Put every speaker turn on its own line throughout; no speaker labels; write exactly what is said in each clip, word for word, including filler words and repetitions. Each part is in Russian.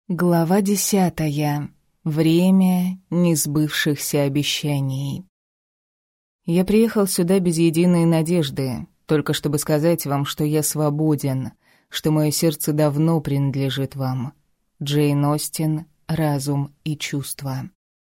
Глава десятая. Время несбывшихся обещаний. Я приехал сюда без единой надежды, только чтобы сказать вам, что я свободен, что мое сердце давно принадлежит вам. Джейн Остин, «Разум и чувства».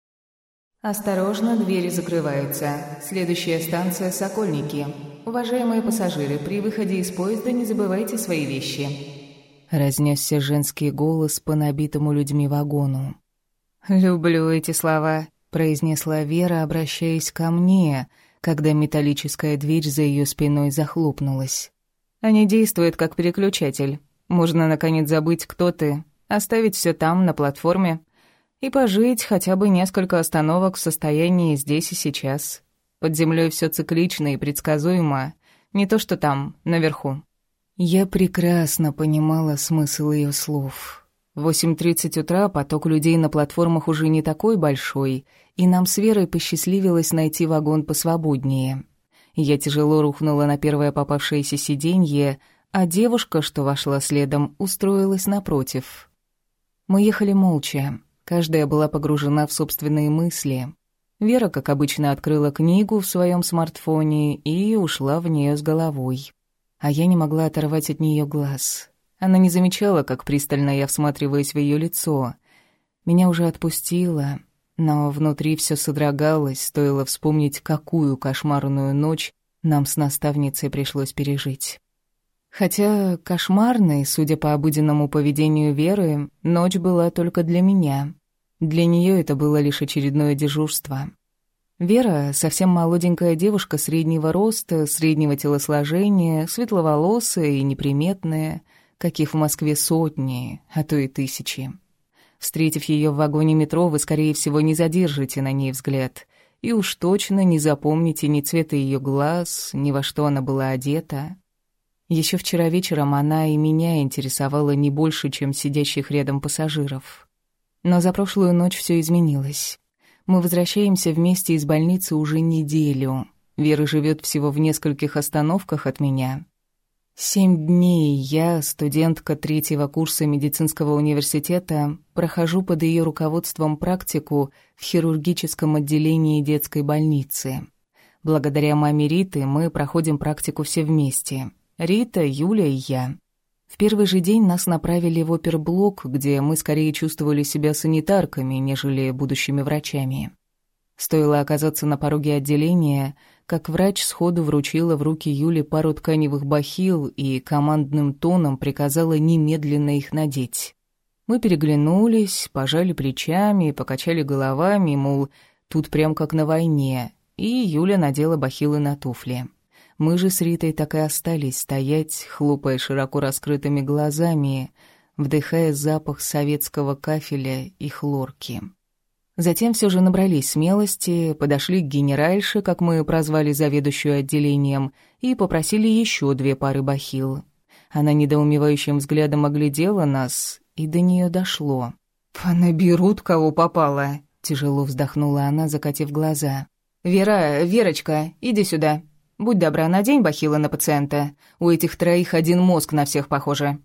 Осторожно, двери закрываются. Следующая станция «Сокольники». Уважаемые пассажиры, при выходе из поезда не забывайте свои вещи. Разнесся женский голос по набитому людьми вагону. «Люблю эти слова», — произнесла Вера, обращаясь ко мне, когда металлическая дверь за ее спиной захлопнулась. «Они действуют как переключатель. Можно, наконец, забыть, кто ты, оставить все там, на платформе, и пожить хотя бы несколько остановок в состоянии здесь и сейчас. Под землей все циклично и предсказуемо, не то что там, наверху». Я прекрасно понимала смысл ее слов. В восемь тридцать утра поток людей на платформах уже не такой большой, и нам с Верой посчастливилось найти вагон посвободнее. Я тяжело рухнула на первое попавшееся сиденье, а девушка, что вошла следом, устроилась напротив. Мы ехали молча, каждая была погружена в собственные мысли. Вера, как обычно, открыла книгу в своем смартфоне и ушла в нее с головой. А я не могла оторвать от нее глаз. Она не замечала, как пристально я всматриваюсь в ее лицо. Меня уже отпустило, но внутри все содрогалось, стоило вспомнить, какую кошмарную ночь нам с наставницей пришлось пережить. Хотя кошмарной, судя по обыденному поведению Веры, ночь была только для меня. Для нее это было лишь очередное дежурство. Вера — совсем молоденькая девушка среднего роста, среднего телосложения, светловолосая и неприметная, каких в Москве сотни, а то и тысячи. Встретив ее в вагоне метро, вы, скорее всего, не задержите на ней взгляд, и уж точно не запомните ни цвета ее глаз, ни во что она была одета. Еще вчера вечером она и меня интересовала не больше, чем сидящих рядом пассажиров. Но за прошлую ночь все изменилось. Мы возвращаемся вместе из больницы уже неделю. Вера живет всего в нескольких остановках от меня. Семь дней я, студентка третьего курса медицинского университета, прохожу под ее руководством практику в хирургическом отделении детской больницы. Благодаря маме Риты мы проходим практику все вместе. Рита, Юля и я. В первый же день нас направили в оперблок, где мы скорее чувствовали себя санитарками, нежели будущими врачами. Стоило оказаться на пороге отделения, как врач сходу вручила в руки Юле пару тканевых бахил и командным тоном приказала немедленно их надеть. Мы переглянулись, пожали плечами, покачали головами, мол, тут прям как на войне, и Юля надела бахилы на туфли. Мы же с Ритой так и остались стоять, хлопая широко раскрытыми глазами, вдыхая запах советского кафеля и хлорки. Затем все же набрались смелости, подошли к генеральше, как мы прозвали заведующую отделением, и попросили еще две пары бахил. Она недоумевающим взглядом оглядела нас, и до нее дошло. «Понаберут, кого попало», — тяжело вздохнула она, закатив глаза. «Вера, Верочка, иди сюда. Будь добра, надень бахилы на пациента. У этих троих один мозг на всех похоже».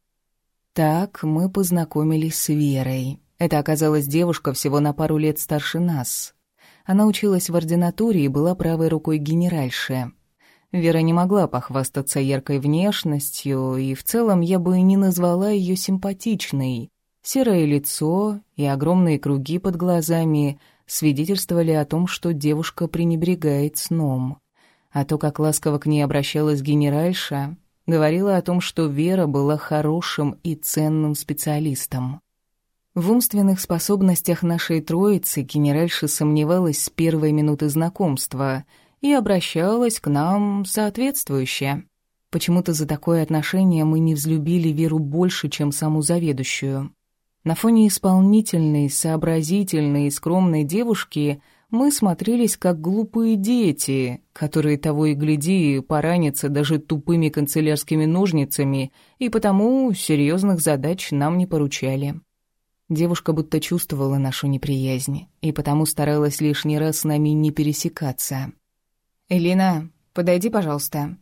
Так мы познакомились с Верой. Это оказалась девушка всего на пару лет старше нас. Она училась в ординатуре и была правой рукой генеральши. Вера не могла похвастаться яркой внешностью, и в целом я бы не назвала ее симпатичной. Серое лицо и огромные круги под глазами свидетельствовали о том, что девушка пренебрегает сном. А то, как ласково к ней обращалась генеральша, говорила о том, что Вера была хорошим и ценным специалистом. В умственных способностях нашей троицы генеральша сомневалась с первой минуты знакомства и обращалась к нам соответствующе. Почему-то за такое отношение мы не взлюбили Веру больше, чем саму заведующую. На фоне исполнительной, сообразительной и скромной девушки мы смотрелись как глупые дети, которые того и гляди поранятся даже тупыми канцелярскими ножницами, и потому серьезных задач нам не поручали. Девушка будто чувствовала нашу неприязнь, и потому старалась лишний раз с нами не пересекаться. «Элина, подойди, пожалуйста».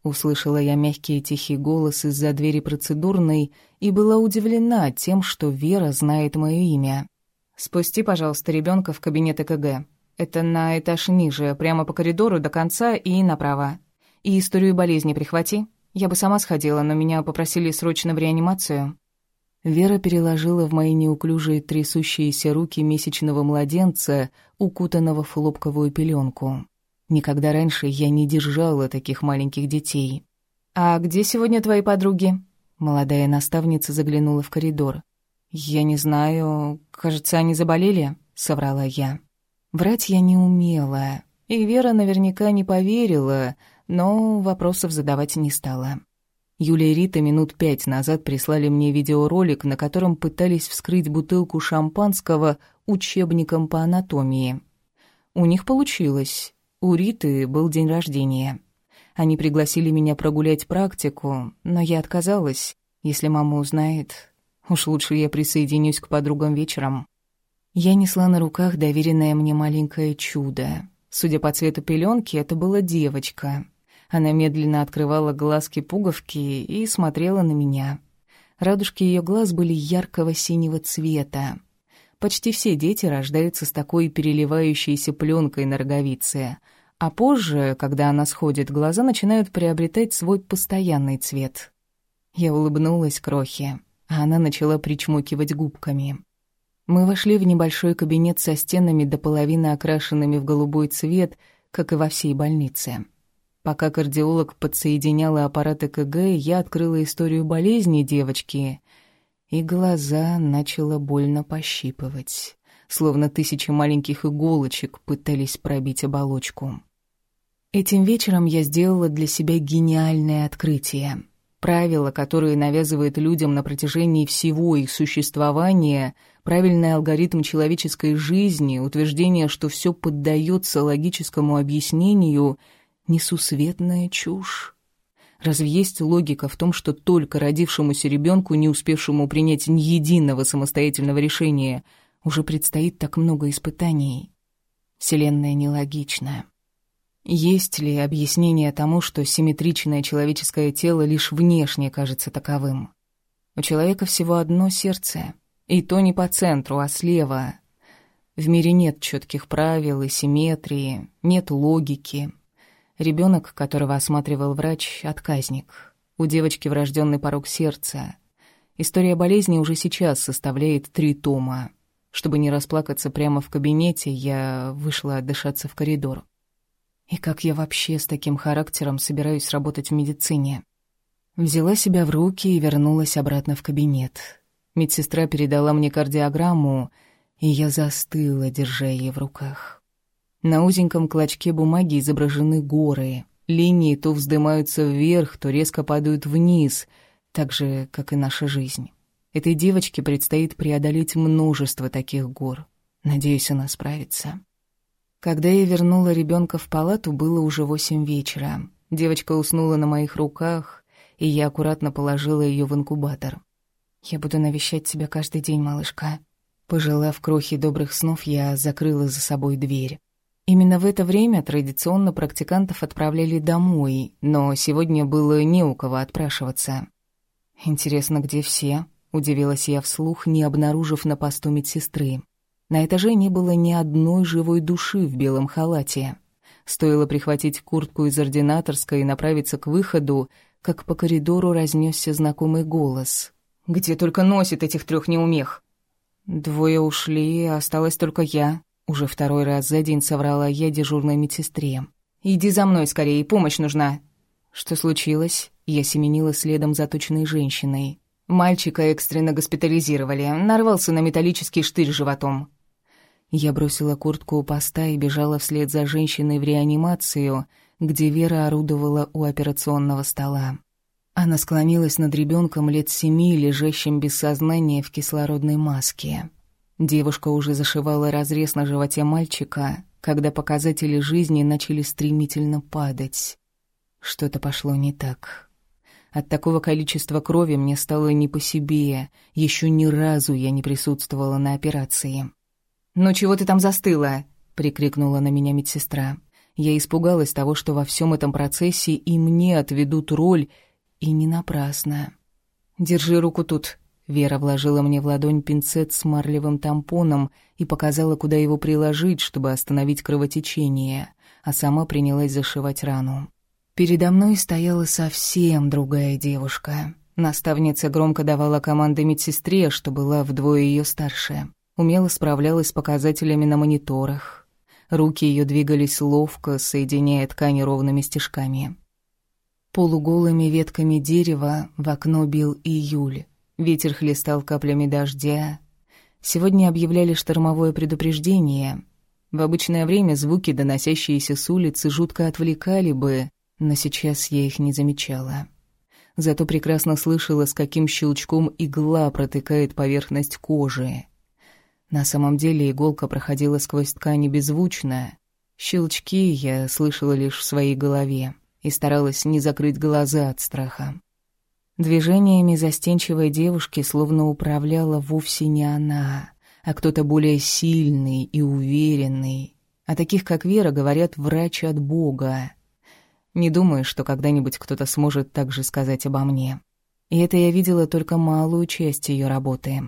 Услышала я мягкий и тихий голос из-за двери процедурной и была удивлена тем, что Вера знает мое имя. «Спусти, пожалуйста, ребенка в кабинет ЭКГ. Это на этаж ниже, прямо по коридору до конца и направо. И историю болезни прихвати. Я бы сама сходила, но меня попросили срочно в реанимацию». Вера переложила в мои неуклюжие трясущиеся руки месячного младенца, укутанного в хлопковую пеленку. Никогда раньше я не держала таких маленьких детей. «А где сегодня твои подруги?» Молодая наставница заглянула в коридор. «Я не знаю, кажется, они заболели», — соврала я. Врать я не умела, и Вера наверняка не поверила, но вопросов задавать не стала. Юля и Рита минут пять назад прислали мне видеоролик, на котором пытались вскрыть бутылку шампанского учебником по анатомии. У них получилось. У Риты был день рождения. Они пригласили меня прогулять практику, но я отказалась. Если мама узнает, уж лучше я присоединюсь к подругам вечером. Я несла на руках доверенное мне маленькое чудо. Судя по цвету пеленки, это была девочка. Она медленно открывала глазки-пуговки и смотрела на меня. Радужки ее глаз были яркого синего цвета. Почти все дети рождаются с такой переливающейся пленкой на роговице, а позже, когда она сходит, глаза начинают приобретать свой постоянный цвет. Я улыбнулась крохе, а она начала причмокивать губками. Мы вошли в небольшой кабинет со стенами до половины окрашенными в голубой цвет, как и во всей больнице. Пока кардиолог подсоединяла аппарат ЭКГ, я открыла историю болезни девочки, и глаза начала больно пощипывать, словно тысячи маленьких иголочек пытались пробить оболочку. Этим вечером я сделала для себя гениальное открытие. Правила, которые навязывают людям на протяжении всего их существования, правильный алгоритм человеческой жизни, утверждение, что все поддается логическому объяснению — несусветная чушь. Разве есть логика в том, что только родившемуся ребенку, не успевшему принять ни единого самостоятельного решения, уже предстоит так много испытаний? Вселенная нелогична. Есть ли объяснение тому, что симметричное человеческое тело лишь внешне кажется таковым? У человека всего одно сердце, и то не по центру, а слева. В мире нет четких правил и симметрии, нет логики. Ребенок, которого осматривал врач, отказник. У девочки врожденный порок сердца. История болезни уже сейчас составляет три тома. Чтобы не расплакаться прямо в кабинете, я вышла отдышаться в коридор. И как я вообще с таким характером собираюсь работать в медицине? Взяла себя в руки и вернулась обратно в кабинет. Медсестра передала мне кардиограмму, и я застыла, держа ее в руках. На узеньком клочке бумаги изображены горы. Линии то вздымаются вверх, то резко падают вниз, так же, как и наша жизнь. Этой девочке предстоит преодолеть множество таких гор. Надеюсь, она справится. Когда я вернула ребенка в палату, было уже восемь вечера. Девочка уснула на моих руках, и я аккуратно положила ее в инкубатор. «Я буду навещать тебя каждый день, малышка». Пожелав крохи добрых снов, я закрыла за собой дверь. Именно в это время традиционно практикантов отправляли домой, но сегодня было не у кого отпрашиваться. «Интересно, где все?» — удивилась я вслух, не обнаружив на посту медсестры. На этаже не было ни одной живой души в белом халате. Стоило прихватить куртку из ординаторской и направиться к выходу, как по коридору разнесся знакомый голос. «Где только носит этих трех неумех?» «Двое ушли, осталась только я». Уже второй раз за день соврала я дежурной медсестре. «Иди за мной скорее, помощь нужна». «Что случилось?» Я семенила следом за точной женщиной. Мальчика экстренно госпитализировали, нарвался на металлический штырь животом. Я бросила куртку у поста и бежала вслед за женщиной в реанимацию, где Вера орудовала у операционного стола. Она склонилась над ребенком лет семи, лежащим без сознания в кислородной маске. Девушка уже зашивала разрез на животе мальчика, когда показатели жизни начали стремительно падать. Что-то пошло не так. От такого количества крови мне стало не по себе. Еще ни разу я не присутствовала на операции. «Ну чего ты там застыла?» — прикрикнула на меня медсестра. Я испугалась того, что во всем этом процессе и мне отведут роль, и не напрасно. «Держи руку тут». Вера вложила мне в ладонь пинцет с марлевым тампоном и показала, куда его приложить, чтобы остановить кровотечение, а сама принялась зашивать рану. Передо мной стояла совсем другая девушка. Наставница громко давала команды медсестре, что была вдвое ее старше. Умело справлялась с показателями на мониторах. Руки ее двигались ловко, соединяя ткани ровными стежками. Полуголыми ветками дерева в окно бил июль. Ветер хлестал каплями дождя. Сегодня объявляли штормовое предупреждение. В обычное время звуки, доносящиеся с улицы, жутко отвлекали бы, но сейчас я их не замечала. Зато прекрасно слышала, с каким щелчком игла протыкает поверхность кожи. На самом деле иголка проходила сквозь ткани беззвучно. Щелчки я слышала лишь в своей голове и старалась не закрыть глаза от страха. Движениями застенчивой девушки словно управляла вовсе не она, а кто-то более сильный и уверенный. О таких, как Вера, говорят «врач от Бога». Не думаю, что когда-нибудь кто-то сможет так же сказать обо мне. И это я видела только малую часть ее работы.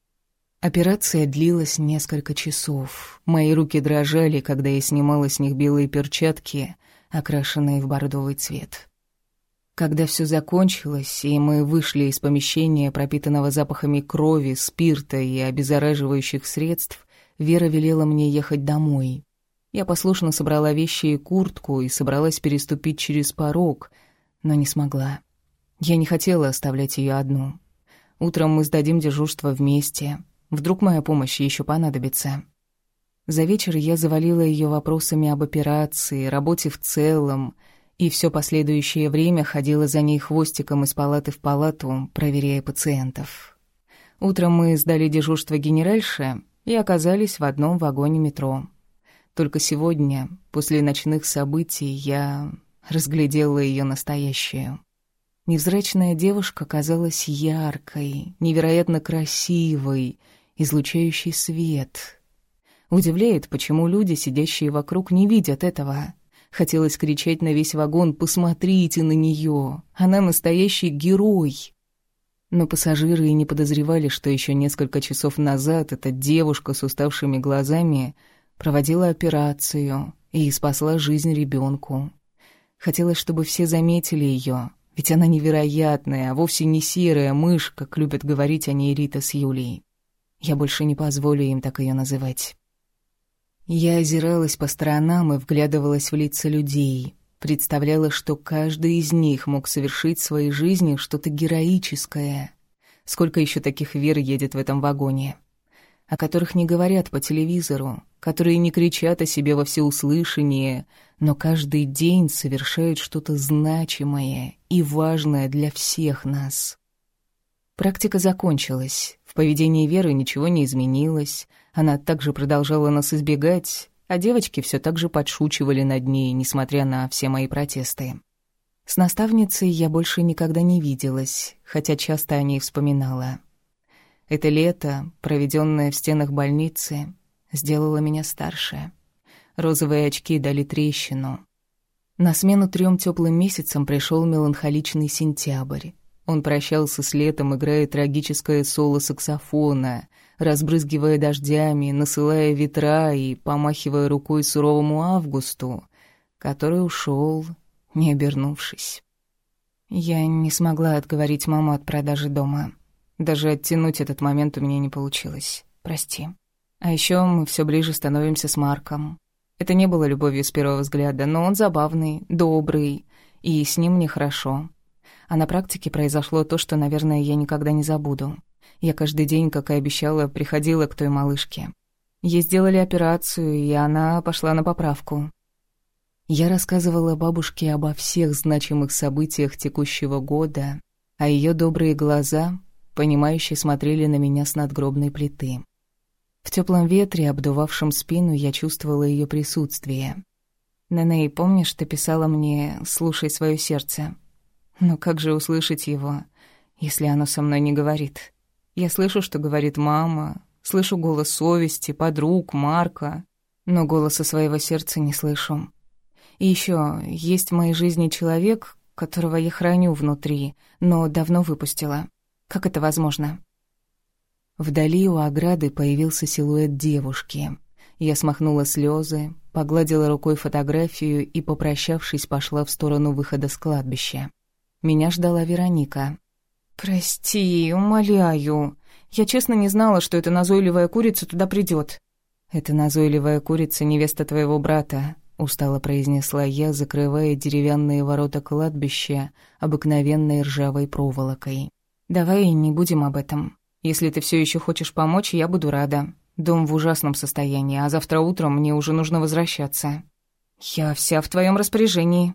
Операция длилась несколько часов. Мои руки дрожали, когда я снимала с них белые перчатки, окрашенные в бордовый цвет. Когда все закончилось, и мы вышли из помещения, пропитанного запахами крови, спирта и обеззараживающих средств, Вера велела мне ехать домой. Я послушно собрала вещи и куртку и собралась переступить через порог, но не смогла. Я не хотела оставлять ее одну. Утром мы сдадим дежурство вместе. Вдруг моя помощь еще понадобится. За вечер я завалила ее вопросами об операции, работе в целом, и все последующее время ходила за ней хвостиком из палаты в палату, проверяя пациентов. Утром мы сдали дежурство генеральше и оказались в одном вагоне метро. Только сегодня, после ночных событий, я разглядела ее настоящую. Невзрачная девушка казалась яркой, невероятно красивой, излучающей свет. Удивляет, почему люди, сидящие вокруг, не видят этого. Хотелось кричать на весь вагон: «Посмотрите на нее! Она настоящий герой!» Но пассажиры и не подозревали, что еще несколько часов назад эта девушка с уставшими глазами проводила операцию и спасла жизнь ребенку. Хотелось, чтобы все заметили ее, ведь она невероятная, а вовсе не серая мышь, как любят говорить о ней Рита с Юлей. Я больше не позволю им так ее называть. Я озиралась по сторонам и вглядывалась в лица людей, представляла, что каждый из них мог совершить в своей жизни что-то героическое. Сколько еще таких Вер едет в этом вагоне, о которых не говорят по телевизору, которые не кричат о себе во всеуслышание, но каждый день совершают что-то значимое и важное для всех нас. Практика закончилась. В поведении Веры ничего не изменилось. Она также продолжала нас избегать, а девочки все так же подшучивали над ней, несмотря на все мои протесты. С наставницей я больше никогда не виделась, хотя часто о ней вспоминала. Это лето, проведенное в стенах больницы, сделало меня старше. Розовые очки дали трещину. На смену трем теплым месяцам пришел меланхоличный сентябрь. Он прощался с летом, играя трагическое соло саксофона, разбрызгивая дождями, насылая ветра и помахивая рукой суровому августу, который ушел, не обернувшись. Я не смогла отговорить маму от продажи дома. Даже оттянуть этот момент у меня не получилось. Прости. А еще мы все ближе становимся с Марком. Это не было любовью с первого взгляда, но он забавный, добрый, и с ним мне хорошо. А на практике произошло то, что, наверное, я никогда не забуду. Я каждый день, как и обещала, приходила к той малышке. Ей сделали операцию, и она пошла на поправку. Я рассказывала бабушке обо всех значимых событиях текущего года, а ее добрые глаза, понимающе смотрели на меня с надгробной плиты. В теплом ветре, обдувавшем спину, я чувствовала ее присутствие. «Нэнэй, помнишь, ты писала мне «слушай свое сердце»?» Но как же услышать его, если оно со мной не говорит? Я слышу, что говорит мама, слышу голос совести, подруг, Марка, но голоса своего сердца не слышу. И еще есть в моей жизни человек, которого я храню внутри, но давно выпустила. Как это возможно? Вдали у ограды появился силуэт девушки. Я смахнула слезы, погладила рукой фотографию и, попрощавшись, пошла в сторону выхода с кладбища. Меня ждала Вероника. «Прости, умоляю. Я честно не знала, что эта назойливая курица туда придет». «Эта назойливая курица — невеста твоего брата», — устало произнесла я, закрывая деревянные ворота кладбища обыкновенной ржавой проволокой. «Давай не будем об этом. Если ты все еще хочешь помочь, я буду рада. Дом в ужасном состоянии, а завтра утром мне уже нужно возвращаться. Я вся в твоем распоряжении».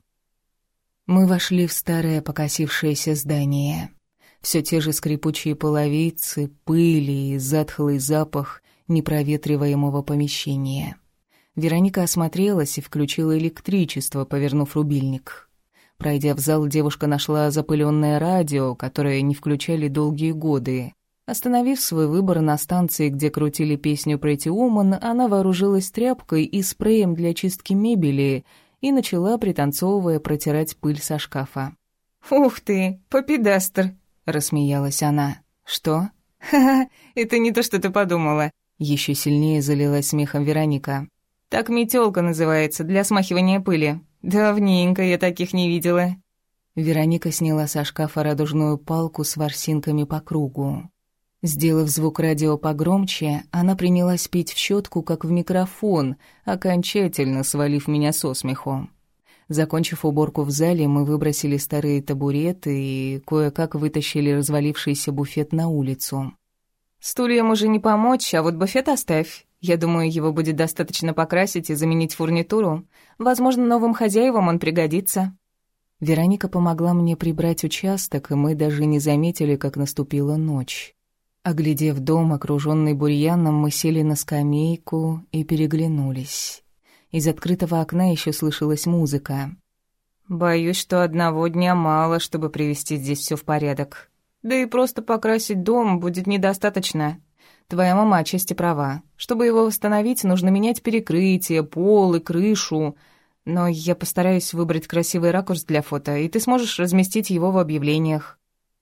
Мы вошли в старое покосившееся здание. Все те же скрипучие половицы, пыли и затхлый запах непроветриваемого помещения. Вероника осмотрелась и включила электричество, повернув рубильник. Пройдя в зал, девушка нашла запыленное радио, которое не включали долгие годы. Остановив свой выбор на станции, где крутили песню Pretty Woman, она вооружилась тряпкой и спреем для чистки мебели и начала, пританцовывая, протирать пыль со шкафа. «Ух ты, попидастер!» — рассмеялась она. «Что?» «Ха-ха, это не то, что ты подумала!» Еще сильнее залилась смехом Вероника. «Так метелка называется, для смахивания пыли. Давненько я таких не видела». Вероника сняла со шкафа радужную палку с ворсинками по кругу. Сделав звук радио погромче, она принялась петь в щетку, как в микрофон, окончательно свалив меня со смеху. Закончив уборку в зале, мы выбросили старые табуреты и кое-как вытащили развалившийся буфет на улицу. «Стульям уже не помочь, а вот буфет оставь. Я думаю, его будет достаточно покрасить и заменить фурнитуру. Возможно, новым хозяевам он пригодится». Вероника помогла мне прибрать участок, и мы даже не заметили, как наступила ночь. Оглядев дом, окружённый бурьяном, мы сели на скамейку и переглянулись. Из открытого окна ещё слышалась музыка. «Боюсь, что одного дня мало, чтобы привести здесь всё в порядок. Да и просто покрасить дом будет недостаточно. Твоя мама отчасти права. Чтобы его восстановить, нужно менять перекрытие, пол и крышу. Но я постараюсь выбрать красивый ракурс для фото, и ты сможешь разместить его в объявлениях».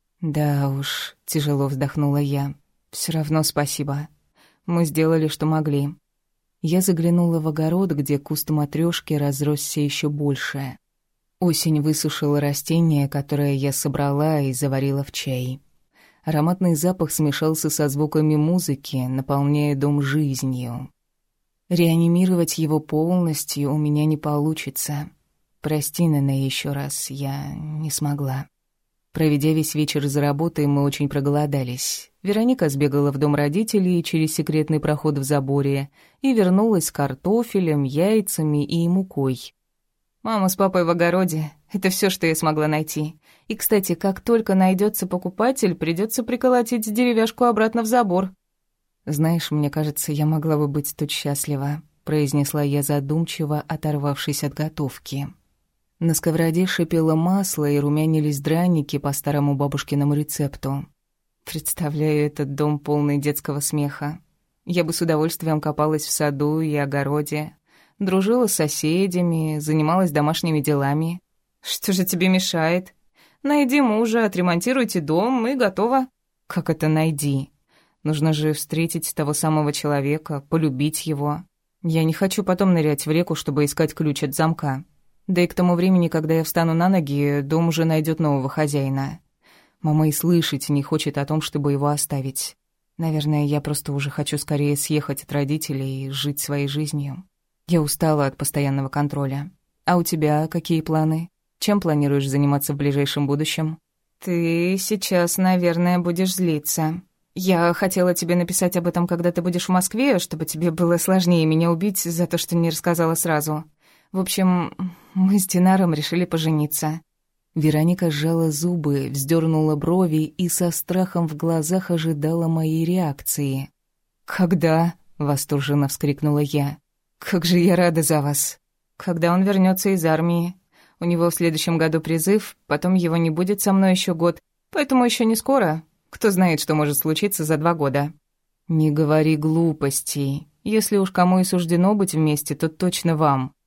«Да уж», — тяжело вздохнула я. «Всё равно спасибо. Мы сделали, что могли». Я заглянула в огород, где куст матрёшки разросся ещё больше. Осень высушила растение, которое я собрала и заварила в чай. Ароматный запах смешался со звуками музыки, наполняя дом жизнью. Реанимировать его полностью у меня не получится. Прости, Нэна, ещё раз, я не смогла. Проведя весь вечер за работой, мы очень проголодались. Вероника сбегала в дом родителей через секретный проход в заборе и вернулась с картофелем, яйцами и мукой. «Мама с папой в огороде. Это все, что я смогла найти. И, кстати, как только найдется покупатель, придется приколотить деревяшку обратно в забор». «Знаешь, мне кажется, я могла бы быть тут счастлива», — произнесла я задумчиво, оторвавшись от готовки. На сковороде шипело масло и румянились драники по старому бабушкиному рецепту. Представляю этот дом, полный детского смеха. Я бы с удовольствием копалась в саду и огороде, дружила с соседями, занималась домашними делами. Что же тебе мешает? Найди мужа, отремонтируйте дом и готово. Как это найди? Нужно же встретить того самого человека, полюбить его. Я не хочу потом нырять в реку, чтобы искать ключ от замка. Да и к тому времени, когда я встану на ноги, дом уже найдет нового хозяина. Мама и слышать не хочет о том, чтобы его оставить. Наверное, я просто уже хочу скорее съехать от родителей и жить своей жизнью. Я устала от постоянного контроля. А у тебя какие планы? Чем планируешь заниматься в ближайшем будущем? Ты сейчас, наверное, будешь злиться. Я хотела тебе написать об этом, когда ты будешь в Москве, чтобы тебе было сложнее меня убить за то, что не рассказала сразу. В общем, мы с Динаром решили пожениться». Вероника сжала зубы, вздернула брови и со страхом в глазах ожидала моей реакции. «Когда?» — восторженно вскрикнула я. «Как же я рада за вас!» «Когда он вернется из армии. У него в следующем году призыв, потом его не будет со мной еще год, поэтому еще не скоро. Кто знает, что может случиться за два года». «Не говори глупостей. Если уж кому и суждено быть вместе, то точно вам».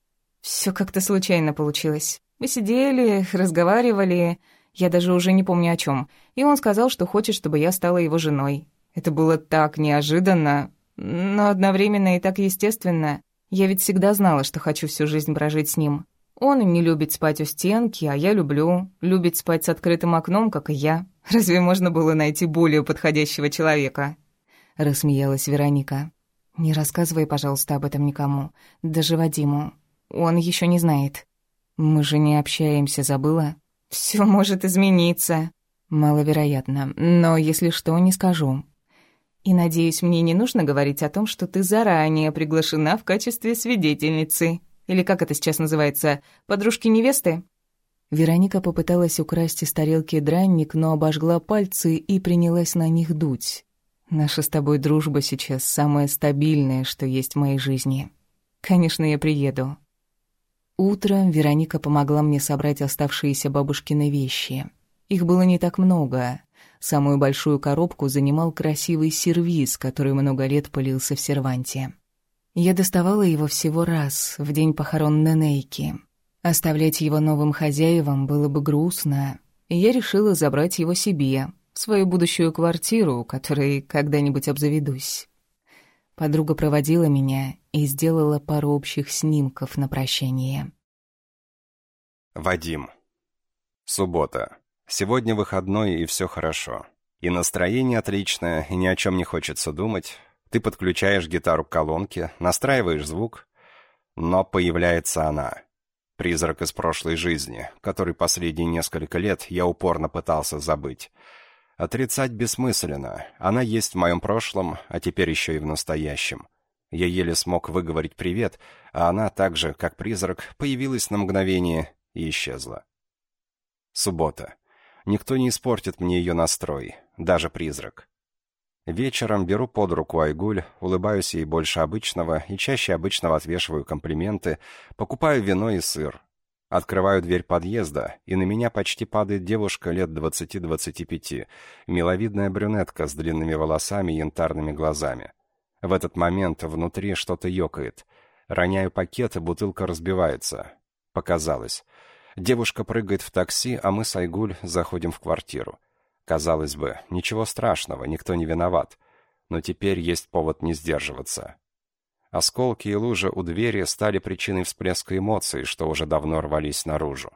Все как-то случайно получилось. Мы сидели, разговаривали, я даже уже не помню о чем. И он сказал, что хочет, чтобы я стала его женой. Это было так неожиданно, но одновременно и так естественно. Я ведь всегда знала, что хочу всю жизнь прожить с ним. Он не любит спать у стенки, а я люблю. Любит спать с открытым окном, как и я. Разве можно было найти более подходящего человека?» Рассмеялась Вероника. «Не рассказывай, пожалуйста, об этом никому. Даже Вадиму. Он еще не знает. Мы же не общаемся, забыла? Все может измениться». «Маловероятно, но если что, не скажу. И, надеюсь, мне не нужно говорить о том, что ты заранее приглашена в качестве свидетельницы. Или как это сейчас называется, подружки невесты?» Вероника попыталась украсть из тарелки дранник, но обожгла пальцы и принялась на них дуть. «Наша с тобой дружба сейчас самая стабильная, что есть в моей жизни. Конечно, я приеду». Утром Вероника помогла мне собрать оставшиеся бабушкины вещи. Их было не так много. Самую большую коробку занимал красивый сервиз, который много лет пылился в серванте. Я доставала его всего раз, в день похорон Ненейки. Оставлять его новым хозяевам было бы грустно, и я решила забрать его себе, в свою будущую квартиру, которой когда-нибудь обзаведусь. Подруга проводила меня и сделала пару общих снимков на прощание.
Вадим. Суббота. Сегодня выходной, и все хорошо. И настроение отличное, и ни о чем не хочется думать. Ты подключаешь гитару к колонке, настраиваешь звук, но появляется она. Призрак из прошлой жизни, который последние несколько лет я упорно пытался забыть. Отрицать бессмысленно. Она есть в моем прошлом, а теперь еще и в настоящем. Я еле смог выговорить «привет», а она, так же, как призрак, появилась на мгновение и исчезла. Суббота. Никто не испортит мне ее настрой, даже призрак. Вечером беру под руку Айгуль, улыбаюсь ей больше обычного и чаще обычного отвешиваю комплименты, покупаю вино и сыр. Открываю дверь подъезда, и на меня почти падает девушка лет двадцати-двадцати пяти, миловидная брюнетка с длинными волосами и янтарными глазами. В этот момент внутри что-то ёкает. Роняю пакет, и бутылка разбивается. Показалось. Девушка прыгает в такси, а мы с Айгуль заходим в квартиру. Казалось бы, ничего страшного, никто не виноват. Но теперь есть повод не сдерживаться. Осколки и лужи у двери стали причиной всплеска эмоций, что уже давно рвались наружу.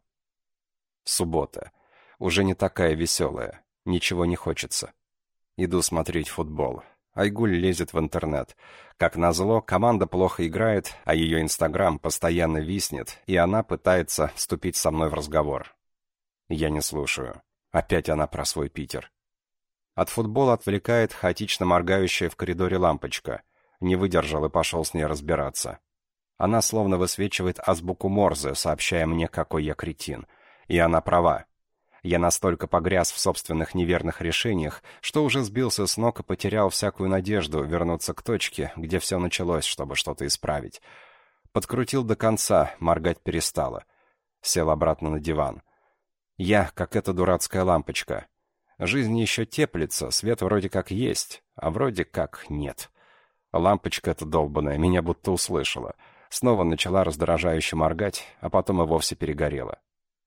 Суббота. Уже не такая веселая. Ничего не хочется. Иду смотреть футбол. Айгуль лезет в интернет. Как назло, команда плохо играет, а ее инстаграм постоянно виснет, и она пытается вступить со мной в разговор. Я не слушаю. Опять она про свой Питер. От футбола отвлекает хаотично моргающая в коридоре лампочка. Не выдержал и пошел с ней разбираться. Она словно высвечивает азбуку Морзе, сообщая мне, какой я кретин. И она права. Я настолько погряз в собственных неверных решениях, что уже сбился с ног и потерял всякую надежду вернуться к точке, где все началось, чтобы что-то исправить. Подкрутил до конца, моргать перестала. Сел обратно на диван. Я, как эта дурацкая лампочка. Жизнь еще теплится, свет вроде как есть, а вроде как нет. Лампочка эта долбаная меня будто услышала. Снова начала раздражающе моргать, а потом и вовсе перегорела.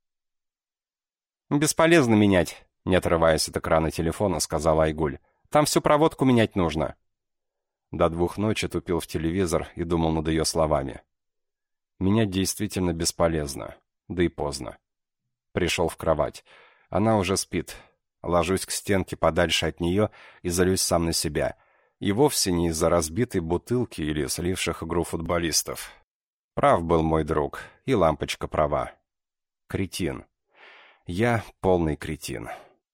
«Бесполезно менять», — не отрываясь от экрана телефона, сказала Айгуль. «Там всю проводку менять нужно». До двух ночи тупил в телевизор и думал над ее словами. Менять действительно бесполезно, да и поздно. Пришел в кровать. Она уже спит. Ложусь к стенке подальше от нее и злюсь сам на себя. И вовсе не из-за разбитой бутылки или сливших игру футболистов. Прав был мой друг, и лампочка права. Кретин. Я полный кретин.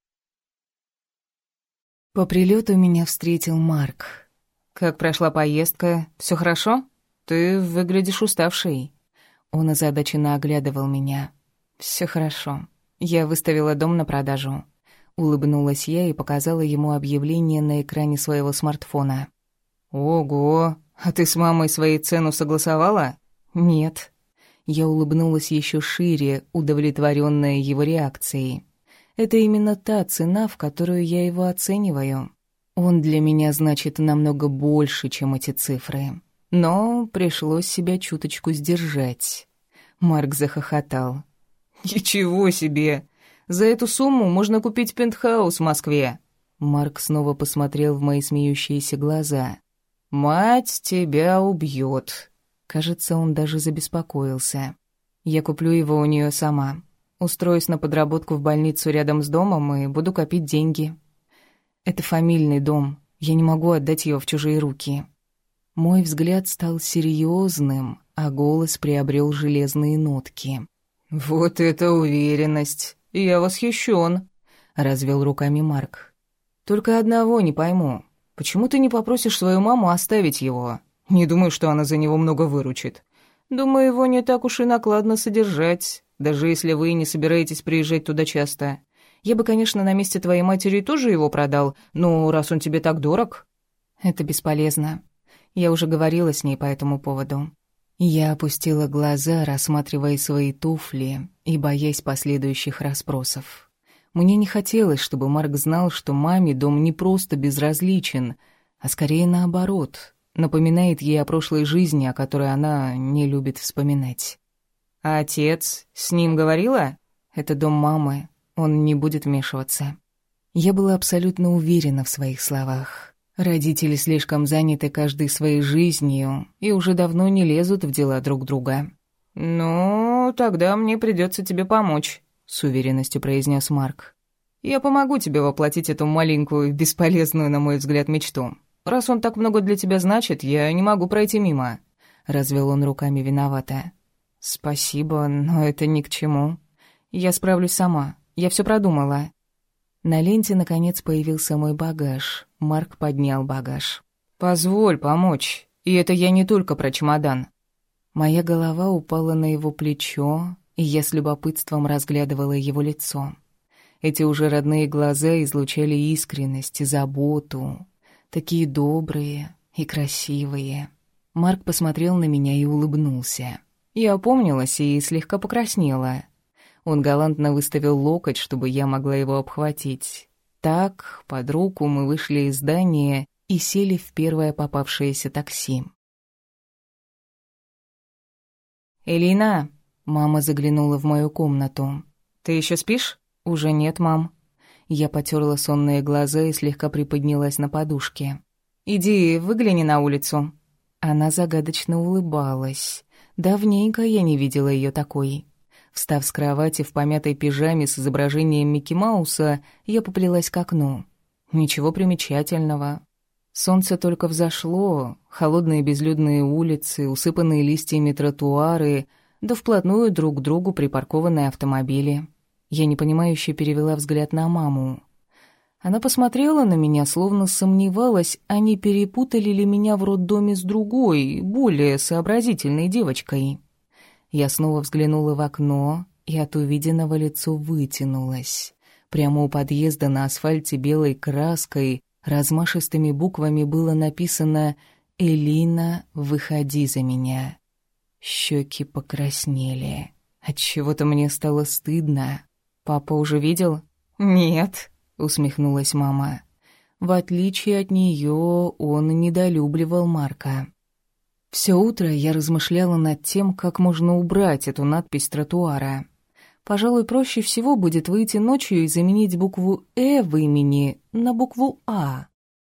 По прилету меня встретил Марк. «Как прошла поездка? Все хорошо? Ты выглядишь уставшей». Он озадаченно оглядывал меня. «Все хорошо. Я выставила дом на продажу». Улыбнулась я и показала ему объявление на экране своего смартфона. «Ого! А ты с мамой своей цену согласовала?» «Нет». Я улыбнулась еще шире, удовлетворенная его реакцией. «Это именно та цена, в которую я его оцениваю. Он для меня значит намного больше, чем эти цифры. Но пришлось себя чуточку сдержать. Марк захохотал. «Ничего себе! За эту сумму можно купить пентхаус в Москве!» Марк снова посмотрел в мои смеющиеся глаза. «Мать тебя убьет!» Кажется, он даже забеспокоился. «Я куплю его у нее сама. Устроюсь на подработку в больницу рядом с домом и буду копить деньги. Это фамильный дом. Я не могу отдать его в чужие руки». Мой взгляд стал серьезным, а голос приобрел железные нотки. «Вот это уверенность! Я восхищен!» — развел руками Марк. «Только одного не пойму. Почему ты не попросишь свою маму оставить его? Не думаю, что она за него много выручит. Думаю, его не так уж и накладно содержать, даже если вы не собираетесь приезжать туда часто. Я бы, конечно, на месте твоей матери тоже его продал, но раз он тебе так дорог...» «Это бесполезно. Я уже говорила с ней по этому поводу». Я опустила глаза, рассматривая свои туфли и боясь последующих расспросов. Мне не хотелось, чтобы Марк знал, что маме дом не просто безразличен, а скорее наоборот, напоминает ей о прошлой жизни, о которой она не любит вспоминать. «А отец? С ним говорила?» «Это дом мамы, он не будет вмешиваться». Я была абсолютно уверена в своих словах. Родители слишком заняты каждой своей жизнью и уже давно не лезут в дела друг друга. «Ну, тогда мне придется тебе помочь», — с уверенностью произнес Марк. «Я помогу тебе воплотить эту маленькую, бесполезную, на мой взгляд, мечту. Раз он так много для тебя значит, я не могу пройти мимо», — развел он руками виновато. «Спасибо, но это ни к чему. Я справлюсь сама. Я все продумала». На ленте, наконец, появился мой багаж. Марк поднял багаж. «Позволь помочь. И это я не только про чемодан». Моя голова упала на его плечо, и я с любопытством разглядывала его лицо. Эти уже родные глаза излучали искренность и заботу. Такие добрые и красивые. Марк посмотрел на меня и улыбнулся. Я опомнилась и слегка покраснела. Он галантно выставил локоть, чтобы я могла его обхватить. Так, под руку мы вышли из здания и сели в первое попавшееся такси. «Элина!» — мама заглянула в мою комнату. «Ты еще спишь?» «Уже нет, мам». Я потерла сонные глаза и слегка приподнялась на подушке. «Иди, выгляни на улицу». Она загадочно улыбалась. Давненько я не видела ее такой. Встав с кровати в помятой пижаме с изображением Микки Мауса, я поплелась к окну. Ничего примечательного. Солнце только взошло, холодные безлюдные улицы, усыпанные листьями тротуары, да вплотную друг к другу припаркованные автомобили. Я непонимающе перевела взгляд на маму. Она посмотрела на меня, словно сомневалась, а не перепутали ли меня в роддоме с другой, более сообразительной девочкой. Я снова взглянула в окно, и от увиденного лицо вытянулось. Прямо у подъезда на асфальте белой краской размашистыми буквами было написано «Элина, выходи за меня». Щеки покраснели. Отчего-то мне стало стыдно. «Папа уже видел?» «Нет», — усмехнулась мама. В отличие от нее, он недолюбливал Марка. Все утро я размышляла над тем, как можно убрать эту надпись с тротуара. Пожалуй, проще всего будет выйти ночью и заменить букву «Э» в имени на букву «А».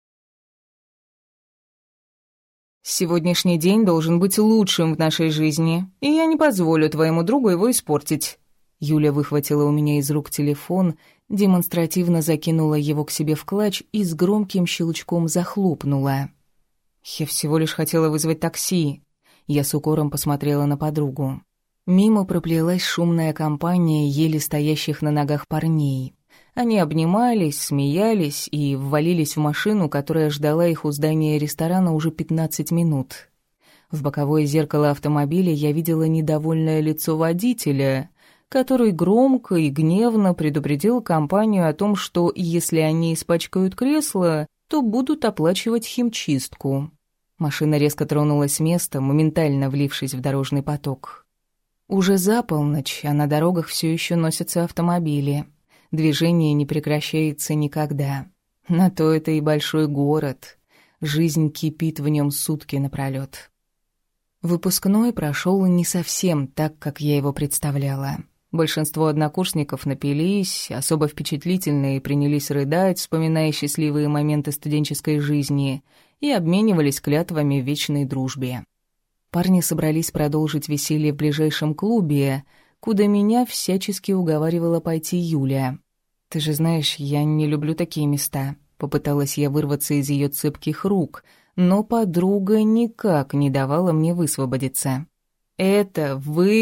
«Сегодняшний день должен быть лучшим в нашей жизни, и я не позволю твоему другу его испортить». Юля выхватила у меня из рук телефон, демонстративно закинула его к себе в клатч и с громким щелчком захлопнула. «Я всего лишь хотела вызвать такси». Я с укором посмотрела на подругу. Мимо проплелась шумная компания еле стоящих на ногах парней. Они обнимались, смеялись и ввалились в машину, которая ждала их у здания ресторана уже пятнадцать минут. В боковое зеркало автомобиля я видела недовольное лицо водителя, который громко и гневно предупредил компанию о том, что если они испачкают кресло, то будут оплачивать химчистку. Машина резко тронулась с места, моментально влившись в дорожный поток. Уже за полночь, а на дорогах все еще носятся автомобили. Движение не прекращается никогда. На то это и большой город. Жизнь кипит в нем сутки напролет. Выпускной прошел не совсем так, как я его представляла. Большинство однокурсников напились, особо впечатлительные принялись рыдать, вспоминая счастливые моменты студенческой жизни, и обменивались клятвами в вечной дружбе. Парни собрались продолжить веселье в ближайшем клубе, куда меня всячески уговаривала пойти Юля. «Ты же знаешь, я не люблю такие места», — попыталась я вырваться из ее цепких рук, но подруга никак не давала мне высвободиться. «Это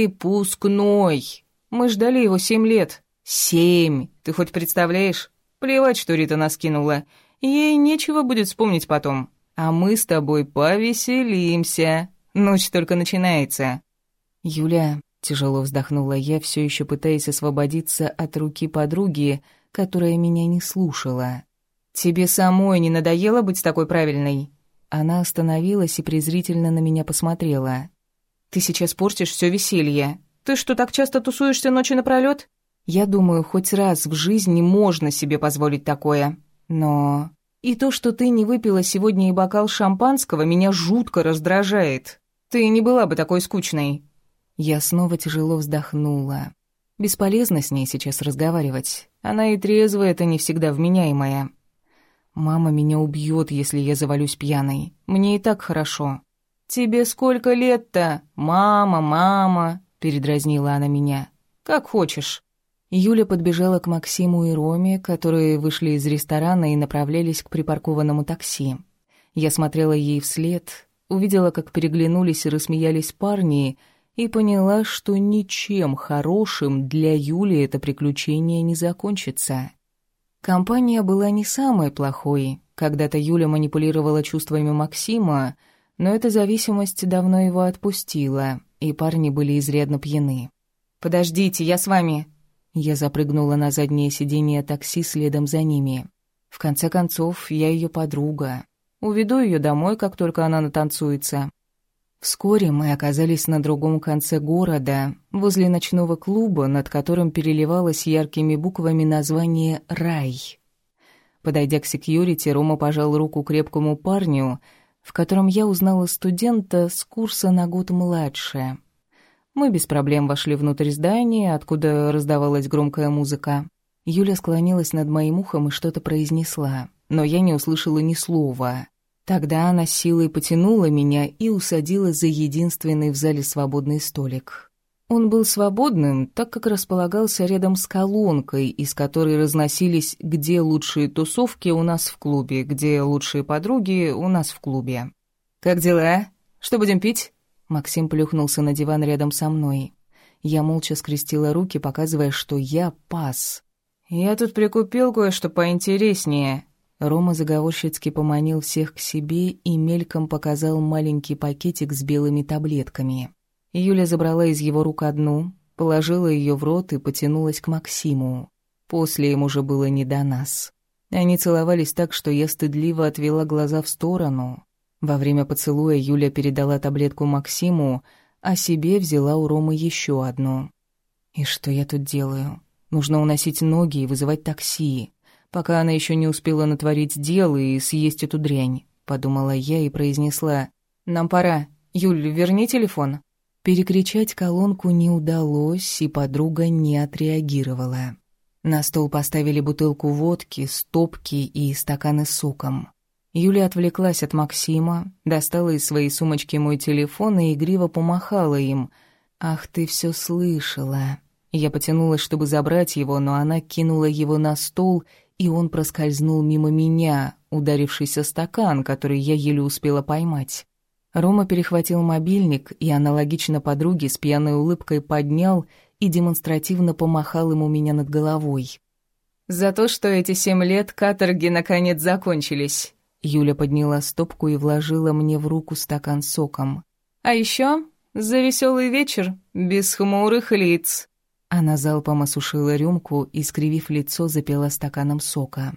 выпускной! Мы ждали его семь лет. Семь! Ты хоть представляешь? Плевать, что Рита нас кинула. Ей нечего будет вспомнить потом. А мы с тобой повеселимся. Ночь только начинается». «Юля», — тяжело вздохнула я, все еще пытаясь освободиться от руки подруги, которая меня не слушала. «Тебе самой не надоело быть такой правильной?» Она остановилась и презрительно на меня посмотрела. «Ты сейчас портишь все веселье. Ты что, так часто тусуешься ночи напролёт? Я думаю, хоть раз в жизни можно себе позволить такое. Но... И то, что ты не выпила сегодня и бокал шампанского, меня жутко раздражает. Ты не была бы такой скучной». Я снова тяжело вздохнула. Бесполезно с ней сейчас разговаривать. Она и трезвая-то не всегда вменяемая. «Мама меня убьет, если я завалюсь пьяной. Мне и так хорошо». «Тебе сколько лет-то? Мама, мама!» — передразнила она меня. «Как хочешь». Юля подбежала к Максиму и Роме, которые вышли из ресторана и направлялись к припаркованному такси. Я смотрела ей вслед, увидела, как переглянулись и рассмеялись парни, и поняла, что ничем хорошим для Юли это приключение не закончится. Компания была не самой плохой. Когда-то Юля манипулировала чувствами Максима, но эта зависимость давно его отпустила, и парни были изрядно пьяны. «Подождите, я с вами!» Я запрыгнула на заднее сиденье такси следом за ними. В конце концов, я ее подруга. Уведу ее домой, как только она натанцуется. Вскоре мы оказались на другом конце города, возле ночного клуба, над которым переливалось яркими буквами название «Рай». Подойдя к секьюрити, Рома пожал руку крепкому парню, в котором я узнала студента с курса на год младше. Мы без проблем вошли внутрь здания, откуда раздавалась громкая музыка. Юля склонилась над моим ухом и что-то произнесла, но я не услышала ни слова. Тогда она силой потянула меня и усадила за единственный в зале свободный столик. Он был свободным, так как располагался рядом с колонкой, из которой разносились «Где лучшие тусовки у нас в клубе», «Где лучшие подруги у нас в клубе». «Как дела? Что будем пить?» Максим плюхнулся на диван рядом со мной. Я молча скрестила руки, показывая, что я пас. «Я тут прикупил кое-что поинтереснее». Рома заговорщицки поманил всех к себе и мельком показал маленький пакетик с белыми таблетками. Юля забрала из его рук одну, положила ее в рот и потянулась к Максиму. После им уже было не до нас. Они целовались так, что я стыдливо отвела глаза в сторону. Во время поцелуя Юля передала таблетку Максиму, а себе взяла у Ромы еще одну. И что я тут делаю? Нужно уносить ноги и вызывать такси, пока она еще не успела натворить дел и съесть эту дрянь, подумала я и произнесла: «Нам пора. Юль, верни телефон». Перекричать колонку не удалось, и подруга не отреагировала. На стол поставили бутылку водки, стопки и стаканы с соком. Юля отвлеклась от Максима, достала из своей сумочки мой телефон и игриво помахала им. «Ах, ты все слышала». Я потянулась, чтобы забрать его, но она кинула его на стол, и он проскользнул мимо меня, ударившись о стакан, который я еле успела поймать. Рома перехватил мобильник и аналогично подруге с пьяной улыбкой поднял и демонстративно помахал ему меня над головой. «За то, что эти семь лет каторги наконец закончились». Юля подняла стопку и вложила мне в руку стакан с соком. «А еще за веселый вечер, без хмурых лиц». Она залпом осушила рюмку и, скривив лицо, запила стаканом сока.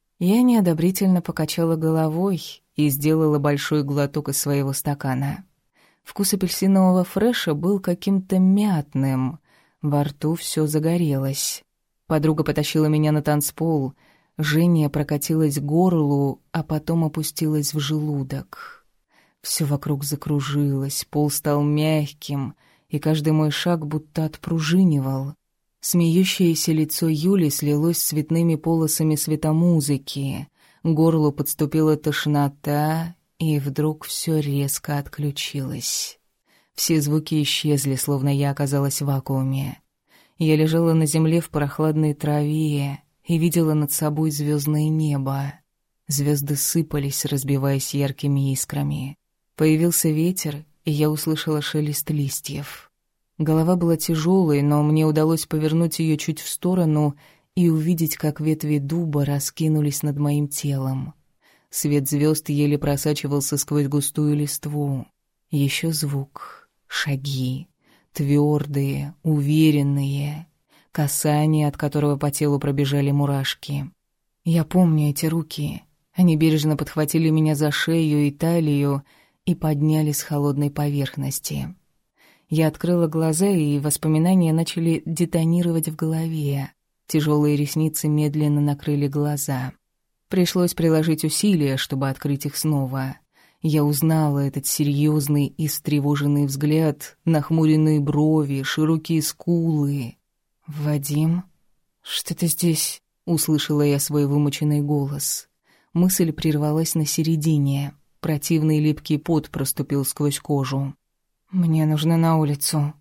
Я неодобрительно покачала головой и сделала большой глоток из своего стакана. Вкус апельсинового фреша был каким-то мятным, во рту все загорелось. Подруга потащила меня на танцпол, жжение прокатилось к горлу, а потом опустилось в желудок. Все вокруг закружилось, пол стал мягким, и каждый мой шаг будто отпружинивал. Смеющееся лицо Юли слилось с цветными полосами светомузыки, к горлу подступила тошнота, и вдруг все резко отключилось. Все звуки исчезли, словно я оказалась в вакууме. Я лежала на земле в прохладной траве и видела над собой звездное небо. Звезды сыпались, разбиваясь яркими искрами. Появился ветер, и я услышала шелест листьев. Голова была тяжелой, но мне удалось повернуть ее чуть в сторону и увидеть, как ветви дуба раскинулись над моим телом. Свет звезд еле просачивался сквозь густую листву. Еще звук, шаги, твердые, уверенные, касание, от которого по телу пробежали мурашки. Я помню эти руки. Они бережно подхватили меня за шею и талию и подняли с холодной поверхности. Я открыла глаза, и воспоминания начали детонировать в голове. Тяжелые ресницы медленно накрыли глаза. Пришлось приложить усилия, чтобы открыть их снова. Я узнала этот серьезный и встревоженный взгляд, нахмуренные брови, широкие скулы. «Вадим, что ты здесь?» — услышала я свой вымученный голос. Мысль прервалась на середине. Противный липкий пот проступил сквозь кожу. «Мне нужно на улицу».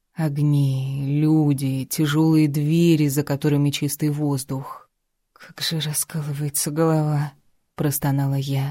Огни, люди, тяжелые двери, за которыми чистый воздух. «Как же раскалывается голова», — простонала я.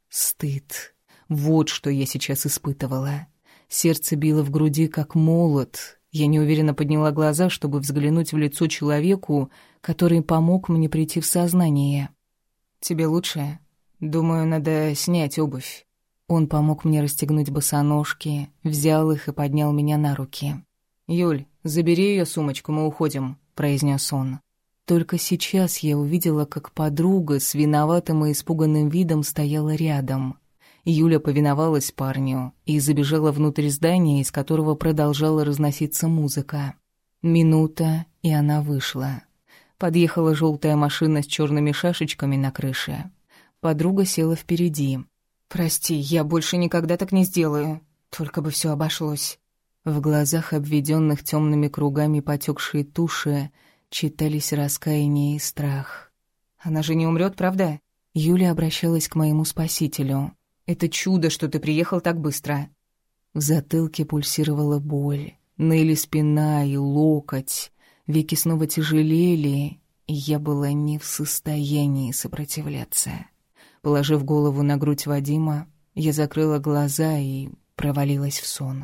Стыд. Вот что я сейчас испытывала. Сердце било в груди, как молот. Я неуверенно подняла глаза, чтобы взглянуть в лицо человеку, который помог мне прийти в сознание. «Тебе лучше? Думаю, надо снять обувь». Он помог мне расстегнуть босоножки, взял их и поднял меня на руки. «Юль, забери ее сумочку, мы уходим», — произнес он. Только сейчас я увидела, как подруга с виноватым и испуганным видом стояла рядом. Юля повиновалась парню и забежала внутрь здания, из которого продолжала разноситься музыка. Минута, и она вышла. Подъехала желтая машина с черными шашечками на крыше. Подруга села впереди. «Прости, я больше никогда так не сделаю. Только бы все обошлось». В глазах, обведенных темными кругами потекшей туши, читались раскаяние и страх. «Она же не умрет, правда?» Юля обращалась к моему спасителю. «Это чудо, что ты приехал так быстро». В затылке пульсировала боль, ныли спина и локоть, веки снова тяжелели, и я была не в состоянии сопротивляться. Положив голову на грудь Вадима, я закрыла глаза и провалилась в сон.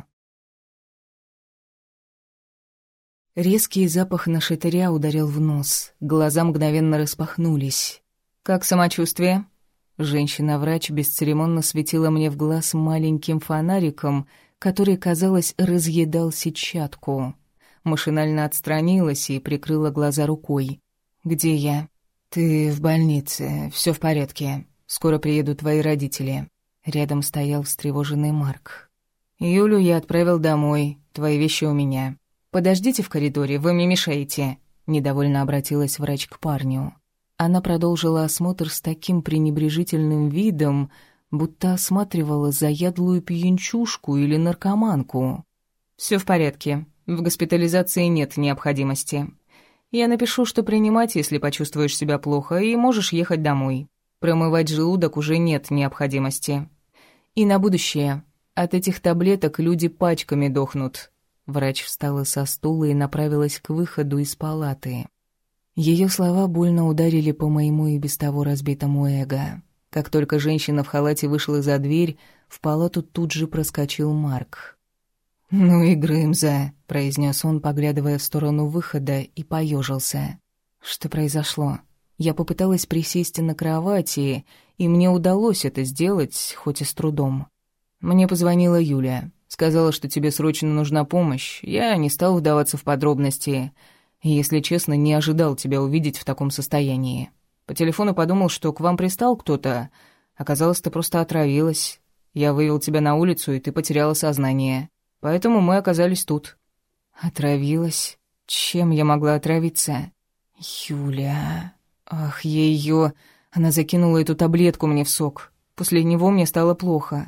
Резкий запах нашатыря ударил в нос, глаза мгновенно распахнулись. «Как самочувствие?» Женщина-врач бесцеремонно светила мне в глаз маленьким фонариком, который, казалось, разъедал сетчатку. Машинально отстранилась и прикрыла глаза рукой. «Где я?» «Ты в больнице, все в порядке. Скоро приедут твои родители». Рядом стоял встревоженный Марк. «Юлю я отправил домой, твои вещи у меня. Подождите в коридоре, вы мне мешаете», — недовольно обратилась врач к парню. Она продолжила осмотр с таким пренебрежительным видом, будто осматривала заядлую пьянчушку или наркоманку. «Все в порядке, в госпитализации нет необходимости. Я напишу, что принимать, если почувствуешь себя плохо, и можешь ехать домой. Промывать желудок уже нет необходимости. И на будущее, от этих таблеток люди пачками дохнут». Врач встала со стула и направилась к выходу из палаты. Ее слова больно ударили по моему и без того разбитому эго. Как только женщина в халате вышла за дверь, в палату тут же проскочил Марк. «Ну и Грымза», — произнес он, поглядывая в сторону выхода, и поежился. «Что произошло?» Я попыталась присесть на кровати, и мне удалось это сделать, хоть и с трудом. Мне позвонила Юля. Сказала, что тебе срочно нужна помощь. Я не стал вдаваться в подробности. И, если честно, не ожидал тебя увидеть в таком состоянии. По телефону подумал, что к вам пристал кто-то. Оказалось, ты просто отравилась. Я вывел тебя на улицу, и ты потеряла сознание. Поэтому мы оказались тут». «Отравилась? Чем я могла отравиться?» «Юля... Ах, ее... Она закинула эту таблетку мне в сок. После него мне стало плохо».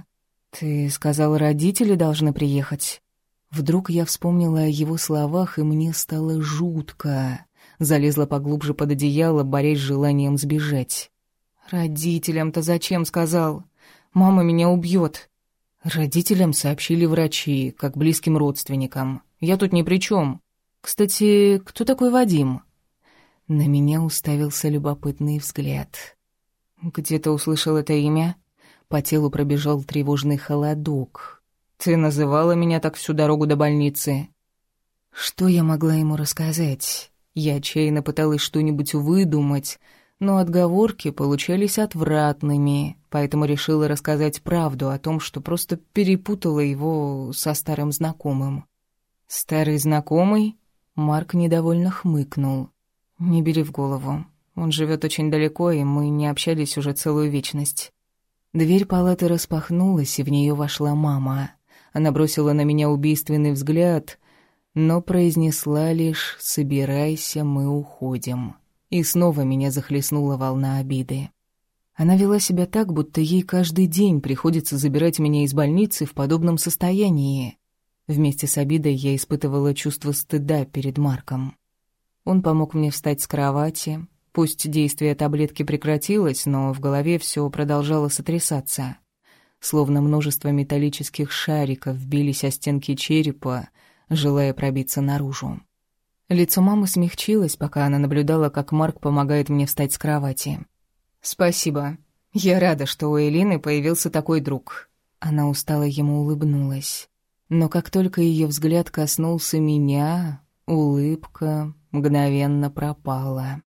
«Ты сказал, родители должны приехать?» Вдруг я вспомнила о его словах, и мне стало жутко. Залезла поглубже под одеяло, борясь с желанием сбежать. «Родителям-то зачем сказал? Мама меня убьет». Родителям сообщили врачи, как близким родственникам. Я тут ни при чем. Кстати, кто такой Вадим? На меня уставился любопытный взгляд. Где-то услышал это имя. По телу пробежал тревожный холодок. «Ты называла меня так всю дорогу до больницы». Что я могла ему рассказать? Я отчаянно пыталась что-нибудь выдумать, но отговорки получались отвратными, поэтому решила рассказать правду о том, что просто перепутала его со старым знакомым. «Старый знакомый?» Марк недовольно хмыкнул. «Не бери в голову. Он живет очень далеко, и мы не общались уже целую вечность». Дверь палаты распахнулась, и в нее вошла мама. Она бросила на меня убийственный взгляд, но произнесла лишь «собирайся, мы уходим». И снова меня захлестнула волна обиды. Она вела себя так, будто ей каждый день приходится забирать меня из больницы в подобном состоянии. Вместе с обидой я испытывала чувство стыда перед Марком. Он помог мне встать с кровати. Пусть действие таблетки прекратилось, но в голове все продолжало сотрясаться. Словно множество металлических шариков бились о стенки черепа, желая пробиться наружу. Лицо мамы смягчилось, пока она наблюдала, как Марк помогает мне встать с кровати. «Спасибо. Я рада, что у Элины появился такой друг». Она устало ему улыбнулась. Но как только ее взгляд коснулся меня, улыбка мгновенно пропала.